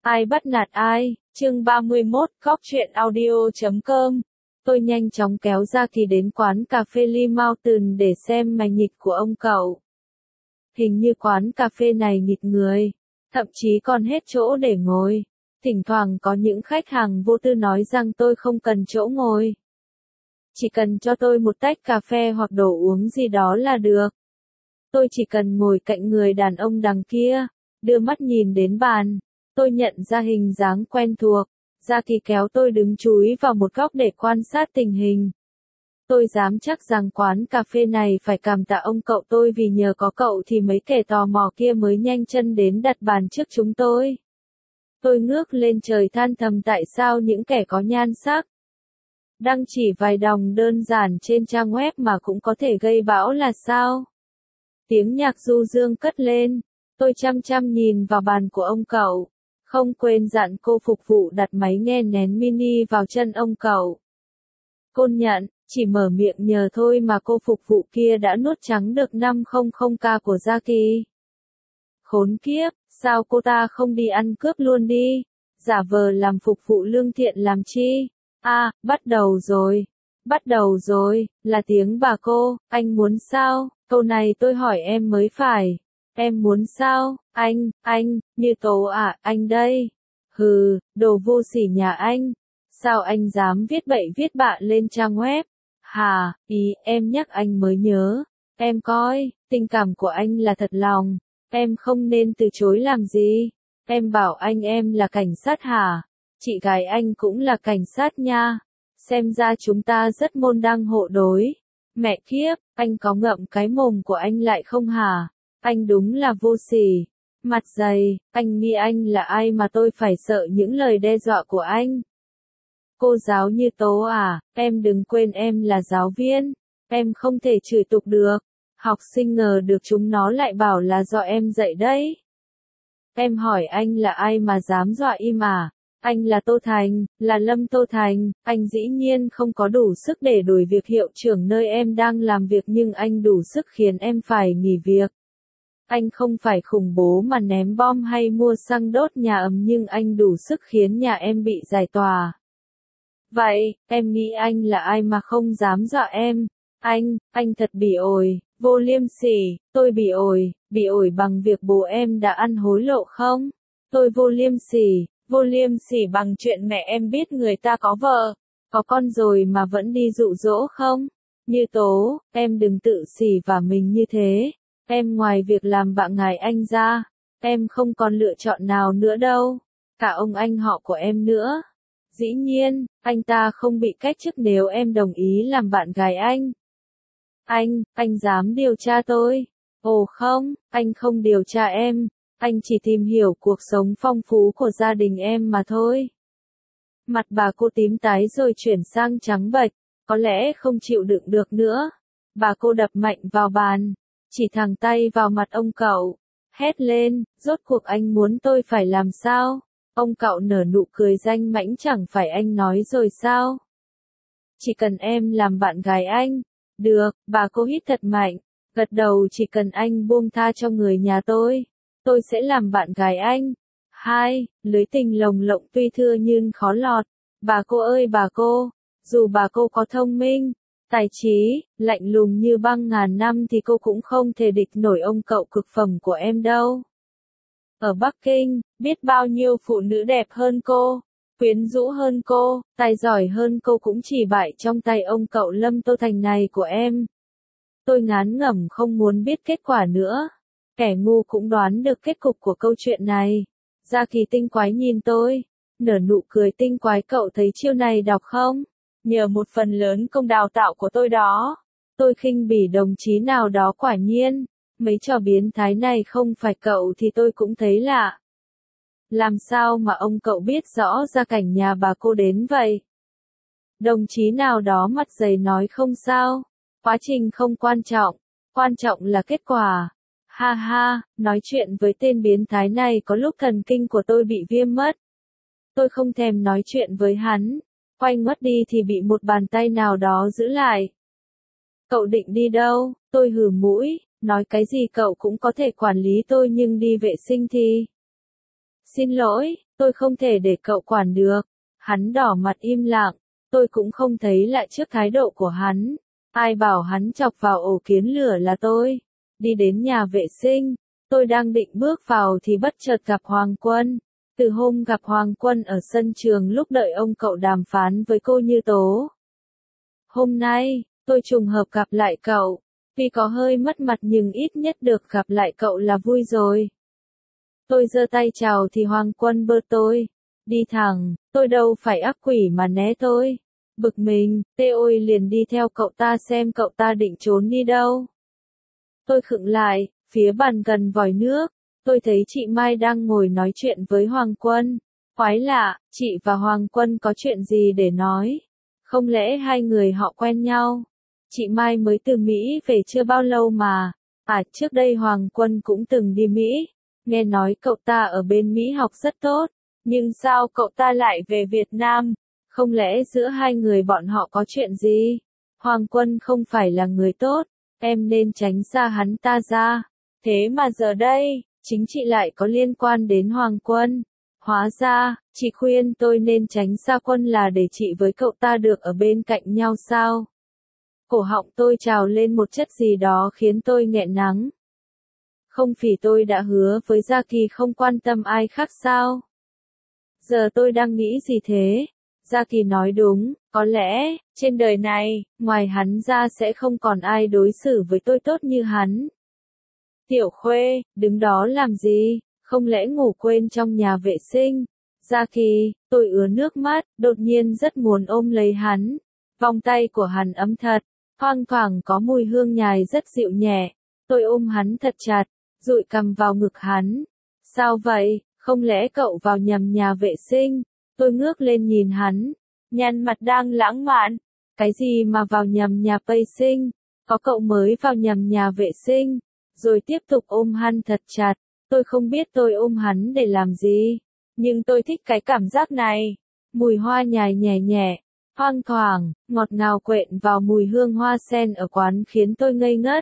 Ai bắt nạt ai, chương 31, Cóc truyện audio.com. Tôi nhanh chóng kéo Gia Kỳ đến quán cà phê Lee Mountain để xem màn nhịp của ông cậu. Hình như quán cà phê này nghịt người, thậm chí còn hết chỗ để ngồi. Thỉnh thoảng có những khách hàng vô tư nói rằng tôi không cần chỗ ngồi. Chỉ cần cho tôi một tách cà phê hoặc đồ uống gì đó là được. Tôi chỉ cần ngồi cạnh người đàn ông đằng kia, đưa mắt nhìn đến bàn. Tôi nhận ra hình dáng quen thuộc, Gia Kỳ kéo tôi đứng chúi vào một góc để quan sát tình hình. Tôi dám chắc rằng quán cà phê này phải cảm tạ ông cậu tôi vì nhờ có cậu thì mấy kẻ tò mò kia mới nhanh chân đến đặt bàn trước chúng tôi. Tôi ngước lên trời than thầm tại sao những kẻ có nhan sắc, đăng chỉ vài đồng đơn giản trên trang web mà cũng có thể gây bão là sao? Tiếng nhạc du dương cất lên, tôi chăm chăm nhìn vào bàn của ông cậu. Không quên dặn cô phục vụ đặt máy nghe nén mini vào chân ông cậu. Cô nhận, chỉ mở miệng nhờ thôi mà cô phục vụ kia đã nuốt trắng được 500k của Gia Kỳ. Khốn kiếp, sao cô ta không đi ăn cướp luôn đi, giả vờ làm phục vụ lương thiện làm chi? Bắt đầu rồi, là tiếng bà cô, anh muốn sao? Câu này tôi hỏi em mới phải. Em muốn sao, anh, Như Tố à, anh đây. Hừ, đồ vô sỉ nhà anh. Sao anh dám viết bậy viết bạ lên trang web? Hà, em nhắc anh mới nhớ. Em coi, tình cảm của anh là thật lòng. Em không nên từ chối làm gì. Em bảo anh em là cảnh sát hả? Chị gái anh cũng là cảnh sát nha. Xem ra chúng ta rất môn đăng hộ đối. Mẹ kiếp, anh có ngậm cái mồm của anh lại không hả? Anh đúng là vô sỉ, mặt dày, anh nghĩ anh là ai mà tôi phải sợ những lời đe dọa của anh. Cô giáo Như Tố à, em đừng quên em là giáo viên, em không thể chửi tục được. Học sinh ngờ được chúng nó lại bảo là do em dạy đấy. Em hỏi anh là ai mà dám dọa im à? Anh là Tô Thành, là Lâm Tô Thành, anh dĩ nhiên không có đủ sức để đuổi việc hiệu trưởng nơi em đang làm việc nhưng anh đủ sức khiến em phải nghỉ việc. Anh không phải khủng bố mà ném bom hay mua xăng đốt nhà ấm nhưng anh đủ sức khiến nhà em bị giải tỏa. Vậy, em nghĩ anh là ai mà không dám dọa em? Anh thật bỉ ổi, vô liêm sỉ, tôi bỉ ổi bằng việc bố em đã ăn hối lộ không? Tôi vô liêm sỉ bằng chuyện mẹ em biết người ta có vợ, có con rồi mà vẫn đi dụ dỗ không? Như Tố, em đừng tự xỉ vả mình như thế. Em ngoài việc làm bạn ngài anh ra, em không còn lựa chọn nào nữa đâu. Cả ông anh họ của em nữa. Dĩ nhiên, anh ta không bị cách chức nếu em đồng ý làm bạn gái anh. Anh dám điều tra tôi? Ồ không, anh không điều tra em. Anh chỉ tìm hiểu cuộc sống phong phú của gia đình em mà thôi. Mặt bà cô tím tái rồi chuyển sang trắng bệch, có lẽ không chịu đựng được nữa. Bà cô đập mạnh vào bàn, chỉ thẳng tay vào mặt ông cậu, hét lên, rốt cuộc anh muốn tôi phải làm sao? Ông cậu nở nụ cười danh mãnh chẳng phải anh nói rồi sao? Chỉ cần em làm bạn gái anh. Được, bà cô hít thật mạnh, gật đầu chỉ cần anh buông tha cho người nhà tôi sẽ làm bạn gái anh. Lưới tình lồng lộng tuy thưa nhưng khó lọt. Bà cô ơi bà cô, dù bà cô có thông minh, tài trí, lạnh lùng như băng ngàn năm thì cô cũng không thể địch nổi ông cậu cực phẩm của em đâu. Ở Bắc Kinh, biết bao nhiêu phụ nữ đẹp hơn cô, quyến rũ hơn cô, tài giỏi hơn cô cũng chỉ bại trong tay ông cậu Lâm Tô Thành này của em. Tôi ngán ngẩm không muốn biết kết quả nữa. Kẻ ngu cũng đoán được kết cục của câu chuyện này. Gia Kỳ tinh quái nhìn tôi, nở nụ cười tinh quái, cậu thấy chiêu này đọc không? Nhờ một phần lớn công đào tạo của tôi đó. Tôi khinh bỉ đồng chí nào đó quả nhiên. Mấy trò biến thái này không phải cậu thì tôi cũng thấy lạ. Làm sao mà ông cậu biết rõ gia cảnh nhà bà cô đến vậy? Đồng chí nào đó mặt dày nói không sao. Quá trình không quan trọng là kết quả. Nói chuyện với tên biến thái này có lúc thần kinh của tôi bị viêm mất. Tôi không thèm nói chuyện với hắn. Quay ngoắt đi thì bị một bàn tay nào đó giữ lại. Cậu định đi đâu? Tôi hừ mũi, nói cái gì cậu cũng có thể quản lý tôi nhưng đi vệ sinh thì. Xin lỗi, tôi không thể để cậu quản được. Hắn đỏ mặt im lặng, tôi cũng không thấy lạ trước thái độ của hắn. Ai bảo hắn chọc vào ổ kiến lửa là tôi. Đi đến nhà vệ sinh, tôi đang định bước vào thì bất chợt gặp Hoàng Quân. Từ hôm gặp Hoàng Quân ở sân trường lúc đợi ông cậu đàm phán với cô Như Tố. Hôm nay, tôi trùng hợp gặp lại cậu. Tuy có hơi mất mặt nhưng ít nhất được gặp lại cậu là vui rồi. Tôi giơ tay chào thì Hoàng Quân bơ tôi. Đi thẳng, tôi đâu phải ác quỷ mà né tôi. Bực mình, tôi liền đi theo cậu ta xem cậu ta định trốn đi đâu. Tôi khựng lại, phía bàn gần vòi nước, tôi thấy chị Mai đang ngồi nói chuyện với Hoàng Quân. Quái lạ, chị và Hoàng Quân có chuyện gì để nói? Không lẽ hai người họ quen nhau? Chị Mai mới từ Mỹ về chưa bao lâu mà. Trước đây Hoàng Quân cũng từng đi Mỹ. Nghe nói cậu ta ở bên Mỹ học rất tốt. Nhưng sao cậu ta lại về Việt Nam? Không lẽ giữa hai người bọn họ có chuyện gì? Hoàng Quân không phải là người tốt. Em nên tránh xa hắn ta ra. Thế mà giờ đây, chính chị lại có liên quan đến Hoàng Quân. Hóa ra, chị khuyên tôi nên tránh xa Quân là để chị với cậu ta được ở bên cạnh nhau sao? Cổ họng tôi trào lên một chất gì đó khiến tôi nghẹn nắng. Không vì tôi đã hứa với Gia Kỳ không quan tâm ai khác sao? Giờ tôi đang nghĩ gì thế? Gia Kỳ nói đúng, có lẽ, trên đời này, ngoài hắn ra sẽ không còn ai đối xử với tôi tốt như hắn. Tiểu Khuê, đứng đó làm gì? Không lẽ ngủ quên trong nhà vệ sinh? Gia Kỳ, tôi ứa nước mắt, đột nhiên rất muốn ôm lấy hắn. Vòng tay của hắn ấm thật, thoang thoảng có mùi hương nhài rất dịu nhẹ. Tôi ôm hắn thật chặt, dụi cằm vào ngực hắn. Sao vậy, không lẽ cậu vào nhầm nhà vệ sinh? Tôi ngước lên nhìn hắn, nhăn mặt đang lãng mạn. Cái gì mà vào nhầm nhà vệ sinh? Có cậu mới vào nhầm nhà vệ sinh. Rồi tiếp tục ôm hắn thật chặt. Tôi không biết tôi ôm hắn để làm gì. Nhưng tôi thích cái cảm giác này. Mùi hoa nhài nhẹ nhẹ, thoang thoảng, ngọt ngào quện vào mùi hương hoa sen ở quán khiến tôi ngây ngất.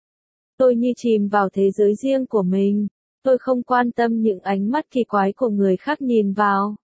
Tôi như chìm vào thế giới riêng của mình. Tôi không quan tâm những ánh mắt kỳ quái của người khác nhìn vào.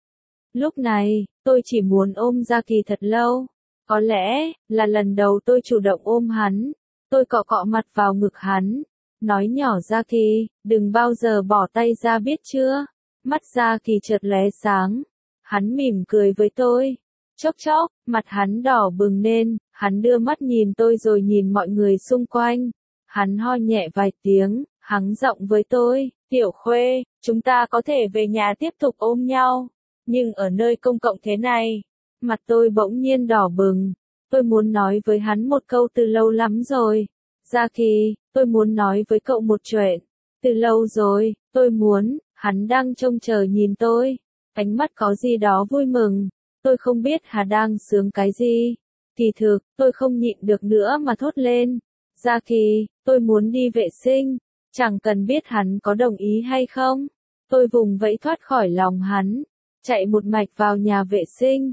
Lúc này, tôi chỉ muốn ôm Gia Kỳ thật lâu. Có lẽ, là lần đầu tôi chủ động ôm hắn. Tôi cọ cọ mặt vào ngực hắn. Nói nhỏ Gia Kỳ, đừng bao giờ bỏ tay ra biết chưa? Mắt Gia Kỳ chợt lóe sáng. Hắn mỉm cười với tôi. Chốc chốc, mặt hắn đỏ bừng lên, hắn đưa mắt nhìn tôi rồi nhìn mọi người xung quanh. Hắn ho nhẹ vài tiếng, hắng giọng với tôi, Tiểu Khuê, chúng ta có thể về nhà tiếp tục ôm nhau. Nhưng ở nơi công cộng thế này, mặt tôi bỗng nhiên đỏ bừng. Tôi muốn nói với hắn một câu từ lâu lắm rồi. Gia Kỳ, tôi muốn nói với cậu một chuyện. Từ lâu rồi, tôi muốn, hắn đang trông chờ nhìn tôi. Ánh mắt có gì đó vui mừng. Tôi không biết hắn đang sướng cái gì. Kỳ thực, tôi không nhịn được nữa mà thốt lên. Gia Kỳ, tôi muốn đi vệ sinh. Chẳng cần biết hắn có đồng ý hay không. Tôi vùng vẫy thoát khỏi lòng hắn. Chạy một mạch vào nhà vệ sinh.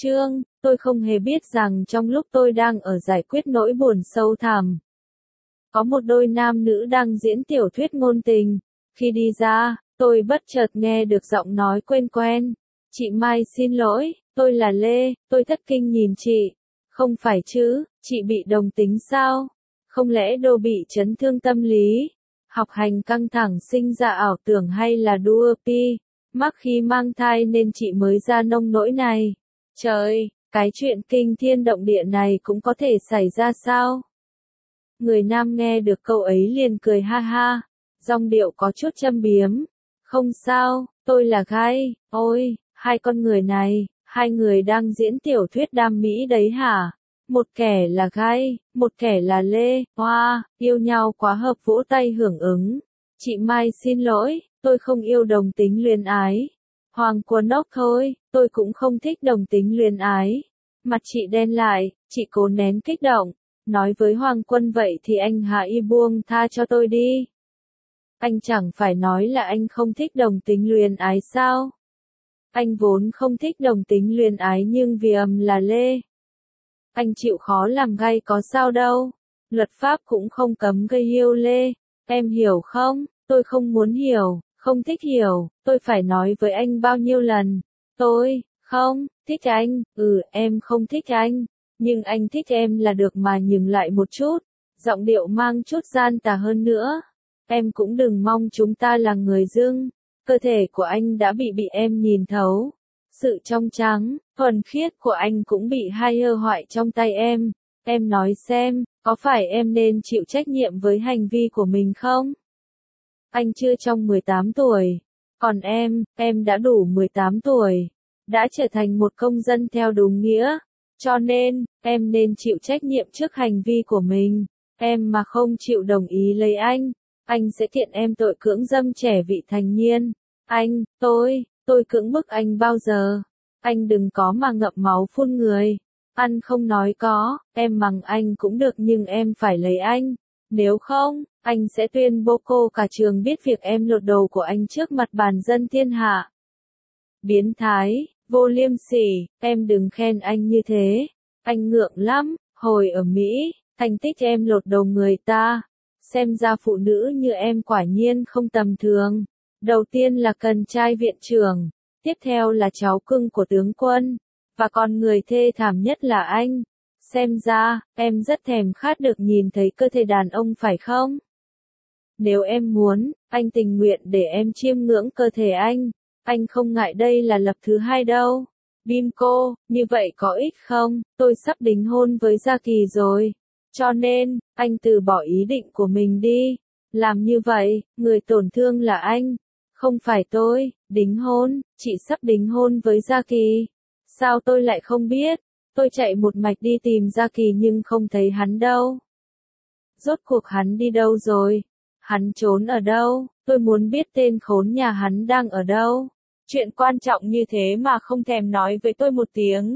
Tôi không hề biết rằng trong lúc tôi đang ở giải quyết nỗi buồn sâu thẳm. Có một đôi nam nữ đang diễn tiểu thuyết ngôn tình. Khi đi ra, tôi bất chợt nghe được giọng nói quen quen. Chị Mai xin lỗi, tôi là Lê, tôi thất kinh nhìn chị. Không phải chứ, chị bị đồng tính sao? Không lẽ Đô bị chấn thương tâm lý? Học hành căng thẳng sinh ra ảo tưởng hay là đua pi? Mắc khi mang thai nên chị mới ra nông nỗi này. Trời, cái chuyện kinh thiên động địa này cũng có thể xảy ra sao? Người nam nghe được câu ấy liền cười ha ha. Giọng điệu có chút châm biếm. Không sao, tôi là gay. Ôi, hai con người này, hai người đang diễn tiểu thuyết đam mỹ đấy hả? Một kẻ là gay, một kẻ là Lê. Hoa, yêu nhau quá hợp vỗ tay hưởng ứng. Chị Mai xin lỗi, tôi không yêu đồng tính luyến ái. Hoàng Quân ốc thôi, tôi cũng không thích đồng tính luyến ái. Mặt chị đen lại, chị cố nén kích động. Nói với Hoàng Quân vậy thì anh hãy buông tha cho tôi đi. Anh chẳng phải nói là anh không thích đồng tính luyến ái sao? Anh vốn không thích đồng tính luyến ái nhưng vì là Lê. Anh chịu khó làm gay có sao đâu. Luật pháp cũng không cấm gây yêu Lê. Em hiểu không? Tôi không muốn hiểu. Không thích hiểu, tôi phải nói với anh bao nhiêu lần. Tôi, không, thích anh, em không thích anh. Nhưng anh thích em là được mà nhường lại một chút. Giọng điệu mang chút gian tà hơn nữa. Em cũng đừng mong chúng ta là người dưng. Cơ thể của anh đã bị em nhìn thấu. Sự trong trắng, thuần khiết của anh cũng bị hai hoại trong tay em. Em nói xem, có phải em nên chịu trách nhiệm với hành vi của mình không? Anh chưa trong 18 tuổi. Còn em đã đủ 18 tuổi. Đã trở thành một công dân theo đúng nghĩa. Cho nên, em nên chịu trách nhiệm trước hành vi của mình. Em mà không chịu đồng ý lấy anh sẽ kiện em tội cưỡng dâm trẻ vị thành niên. Tôi cưỡng bức anh bao giờ? Anh đừng có mà ngậm máu phun người. Ăn không nói có, em mắng anh cũng được nhưng em phải lấy anh. Nếu không, anh sẽ tuyên bố cô cả trường biết việc em lột đồ của anh trước mặt bàn dân thiên hạ. Biến thái, vô liêm sỉ, em đừng khen anh như thế. Anh ngượng lắm, hồi ở Mỹ, thành tích em lột đồ người ta. Xem ra phụ nữ như em quả nhiên không tầm thường. Đầu tiên là cần trai viện trưởng, tiếp theo là cháu cưng của tướng quân, và còn người thê thảm nhất là anh. Xem ra, em rất thèm khát được nhìn thấy cơ thể đàn ông phải không? Nếu em muốn, anh tình nguyện để em chiêm ngưỡng cơ thể anh không ngại đây là lập thứ hai đâu. Bimco, như vậy có ích không? Tôi sắp đính hôn với Gia Kỳ rồi. Cho nên, anh từ bỏ ý định của mình đi. Làm như vậy, người tổn thương là anh. Không phải tôi, đính hôn, chị sắp đính hôn với Gia Kỳ. Sao tôi lại không biết? Tôi chạy một mạch đi tìm Gia Kỳ nhưng không thấy hắn đâu. Rốt cuộc hắn đi đâu rồi? Hắn trốn ở đâu? Tôi muốn biết tên khốn nhà hắn đang ở đâu. Chuyện quan trọng như thế mà không thèm nói với tôi một tiếng.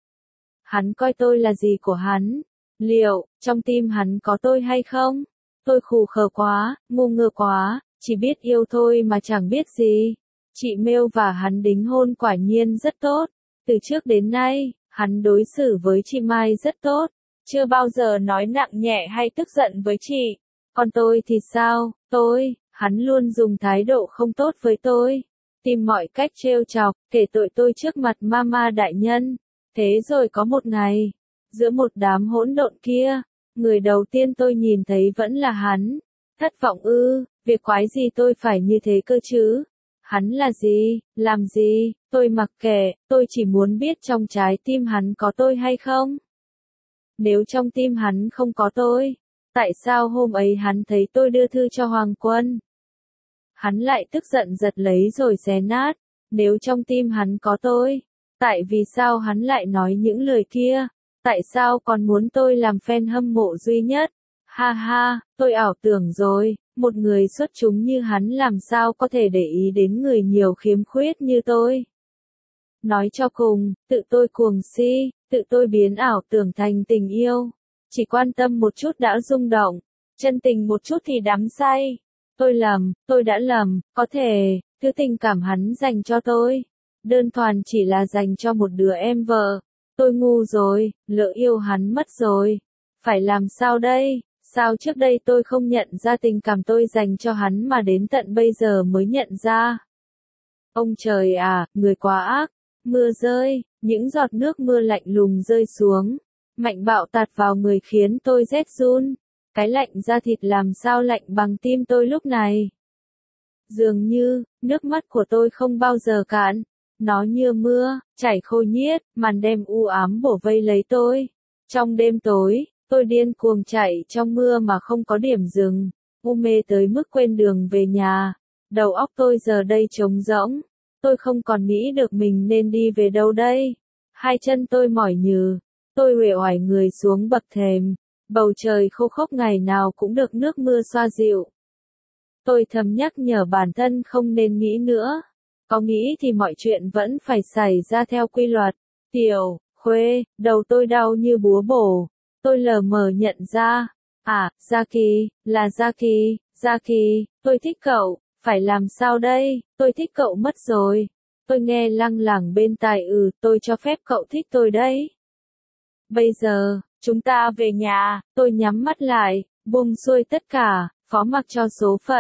Hắn coi tôi là gì của hắn? Liệu, trong tim hắn có tôi hay không? Tôi khù khờ quá, ngu ngơ quá, chỉ biết yêu thôi mà chẳng biết gì. Chị Mêu và hắn đính hôn quả nhiên rất tốt. Từ trước đến nay, hắn đối xử với chị Mai rất tốt. Chưa bao giờ nói nặng nhẹ hay tức giận với chị. Còn tôi thì sao? Hắn luôn dùng thái độ không tốt với tôi. Tìm mọi cách trêu chọc, kể tội tôi trước mặt mama đại nhân. Thế rồi có một ngày, giữa một đám hỗn độn kia, người đầu tiên tôi nhìn thấy vẫn là hắn. Thất vọng ư, việc quái gì tôi phải như thế cơ chứ? Hắn là gì, làm gì, tôi mặc kệ, tôi chỉ muốn biết trong trái tim hắn có tôi hay không? Nếu trong tim hắn không có tôi, tại sao hôm ấy hắn thấy tôi đưa thư cho Hoàng Quân? Hắn lại tức giận giật lấy rồi xé nát. Nếu trong tim hắn có tôi, tại vì sao hắn lại nói những lời kia? Tại sao còn muốn tôi làm fan hâm mộ duy nhất? Ha ha, tôi ảo tưởng rồi, một người xuất chúng như hắn làm sao có thể để ý đến người nhiều khiếm khuyết như tôi? Nói cho cùng, tự tôi cuồng si, tự tôi biến ảo tưởng thành tình yêu. Chỉ quan tâm một chút đã rung động, chân tình một chút thì đắm say. Tôi đã lầm, có thể, thứ tình cảm hắn dành cho tôi, đơn thuần chỉ là dành cho một đứa em vợ. Tôi ngu rồi, lỡ yêu hắn mất rồi. Phải làm sao đây? Sao trước đây tôi không nhận ra tình cảm tôi dành cho hắn mà đến tận bây giờ mới nhận ra? Ông trời à, người quá ác. Mưa rơi, những giọt nước mưa lạnh lùng rơi xuống, mạnh bạo tạt vào người khiến tôi rét run. Cái lạnh da thịt làm sao lạnh bằng tim tôi lúc này. Dường như, nước mắt của tôi không bao giờ cạn. Nó như mưa, chảy khô nhiết, màn đêm u ám bổ vây lấy tôi. Trong đêm tối, tôi điên cuồng chạy trong mưa mà không có điểm dừng. U mê tới mức quên đường về nhà. Đầu óc tôi giờ đây trống rỗng. Tôi không còn nghĩ được mình nên đi về đâu đây. Hai chân tôi mỏi nhừ. Tôi uể oải người xuống bậc thềm. Bầu trời khô khốc ngày nào cũng được nước mưa xoa dịu. Tôi thầm nhắc nhở bản thân không nên nghĩ nữa. Có nghĩ thì mọi chuyện vẫn phải xảy ra theo quy luật. Tiểu, Khuê, đầu tôi đau như búa bổ. Tôi lờ mờ nhận ra. À, Gia Kỳ, là Gia Kỳ, tôi thích cậu, phải làm sao đây, tôi thích cậu mất rồi. Tôi nghe lăng lẳng bên tai tôi cho phép cậu thích tôi đấy. Bây giờ, chúng ta về nhà, tôi nhắm mắt lại, buông xuôi tất cả, phó mặc cho số phận.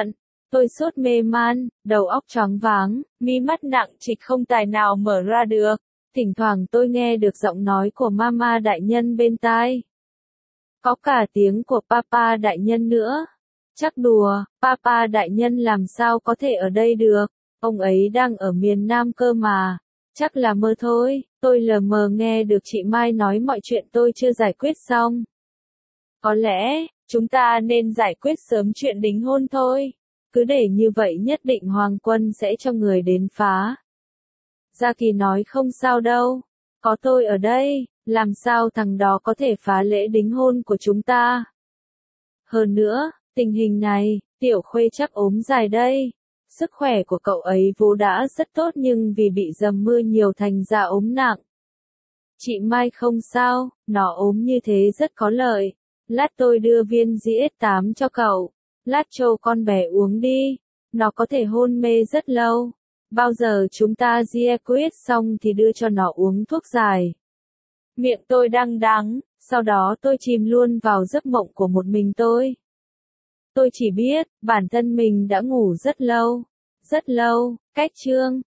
Tôi sốt mê man, đầu óc choáng váng, mí mắt nặng trịch không tài nào mở ra được. Thỉnh thoảng tôi nghe được giọng nói của Mama đại nhân bên tai. Có cả tiếng của Papa đại nhân nữa. Chắc đùa, Papa đại nhân làm sao có thể ở đây được, ông ấy đang ở miền Nam cơ mà. Chắc là mơ thôi, tôi lờ mờ nghe được chị Mai nói mọi chuyện tôi chưa giải quyết xong. Có lẽ, chúng ta nên giải quyết sớm chuyện đính hôn thôi. Cứ để như vậy nhất định Hoàng Quân sẽ cho người đến phá. Gia Kỳ nói không sao đâu, có tôi ở đây, làm sao thằng đó có thể phá lễ đính hôn của chúng ta. Hơn nữa, tình hình này, Tiểu Khuê chắc ốm dài đây. Sức khỏe của cậu ấy vốn đã rất tốt nhưng vì bị dầm mưa nhiều thành ra ốm nặng. Chị Mai không sao, nó ốm như thế rất có lợi. Lát tôi đưa viên GS8 cho cậu. Lát cho con bé uống đi. Nó có thể hôn mê rất lâu. Bao giờ chúng ta GS xong thì đưa cho nó uống thuốc giải. Miệng tôi đang đắng, sau đó tôi chìm luôn vào giấc mộng của một mình tôi. Tôi chỉ biết, bản thân mình đã ngủ rất lâu, cách chương.